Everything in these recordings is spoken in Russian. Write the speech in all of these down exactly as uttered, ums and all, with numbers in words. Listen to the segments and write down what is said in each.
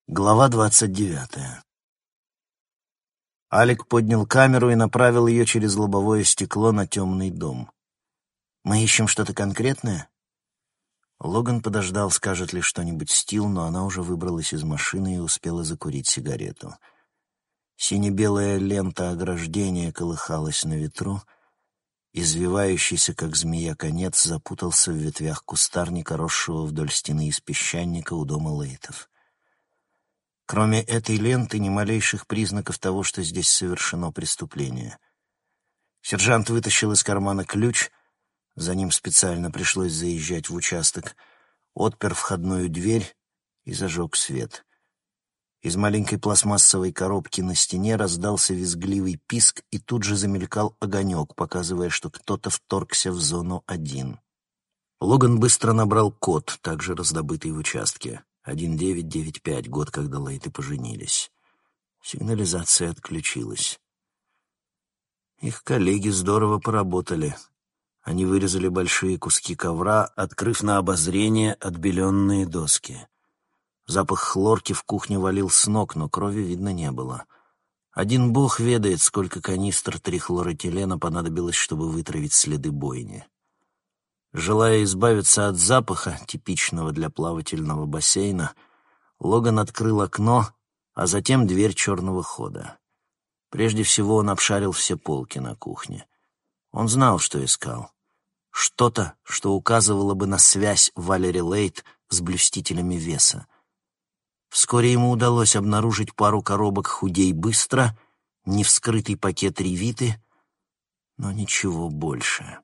Глава двадцать девятая. Алик поднял камеру и направил ее через лобовое стекло на темный дом. «Мы ищем что-то конкретное?» Логан подождал, скажет ли что-нибудь Стил, но она уже выбралась из машины и успела закурить сигарету. Сине-белая лента ограждения колыхалась на ветру, извивающийся, как змея, конец запутался в ветвях кустарника, росшего вдоль стены из песчаника у дома Лейтов. Кроме этой ленты, ни малейших признаков того, что здесь совершено преступление. Сержант вытащил из кармана ключ, за ним специально пришлось заезжать в участок, отпер входную дверь и зажег свет. Из маленькой пластмассовой коробки на стене раздался визгливый писк, и тут же замелькал огонек, показывая, что кто-то вторгся в зону один. Логан быстро набрал код, также раздобытый в участке. один девять девять пять, год, когда Лейты поженились. Сигнализация отключилась. Их коллеги здорово поработали. Они вырезали большие куски ковра, открыв на обозрение отбеленные доски. Запах хлорки в кухне валил с ног, но крови видно не было. Один бог ведает, сколько канистр трихлорэтилена понадобилось, чтобы вытравить следы бойни. Желая избавиться от запаха, типичного для плавательного бассейна, Логан открыл окно, а затем дверь черного хода. Прежде всего он обшарил все полки на кухне. Он знал, что искал. Что-то, что указывало бы на связь Валери Лейт с блюстителями веса. Вскоре ему удалось обнаружить пару коробок «Худей быстро», невскрытый пакет ревиты, но ничего больше.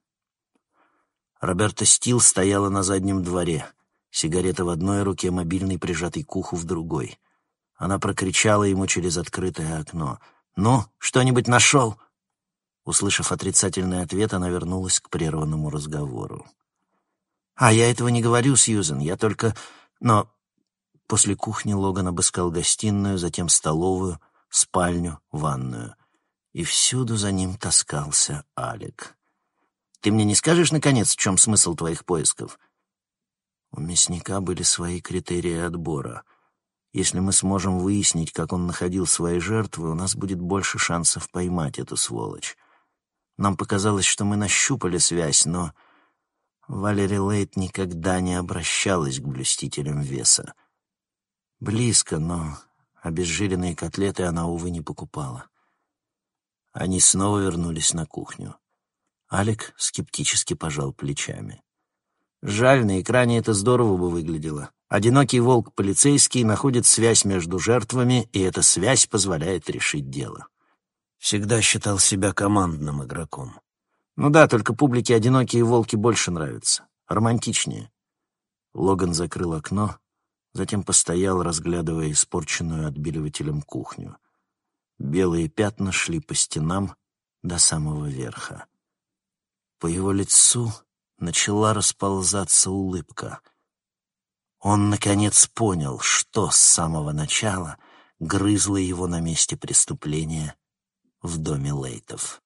Роберта Стил стояла на заднем дворе, сигарета в одной руке, мобильный прижатый к уху в другой. Она прокричала ему через открытое окно: «Ну, что-нибудь нашел?» Услышав отрицательный ответ, она вернулась к прерванному разговору. «А я этого не говорю, Сьюзен, я только... Но...» После кухни Логан обыскал гостиную, затем столовую, спальню, ванную. И всюду за ним таскался Алик. «Ты мне не скажешь, наконец, в чем смысл твоих поисков?» У мясника были свои критерии отбора. Если мы сможем выяснить, как он находил свои жертвы, у нас будет больше шансов поймать эту сволочь. Нам показалось, что мы нащупали связь, но Валери Лейт никогда не обращалась к блюстителям веса. Близко, но обезжиренные котлеты она, увы, не покупала. Они снова вернулись на кухню. Алик скептически пожал плечами. «Жаль, на экране это здорово бы выглядело. Одинокий волк-полицейский находит связь между жертвами, и эта связь позволяет решить дело». Всегда считал себя командным игроком. «Ну да, только публике одинокие волки больше нравятся. Романтичнее». Логан закрыл окно, затем постоял, разглядывая испорченную отбеливателем кухню. Белые пятна шли по стенам до самого верха. По его лицу начала расползаться улыбка. Он, наконец, понял, что с самого начала грызло его на месте преступления в доме Лейтов.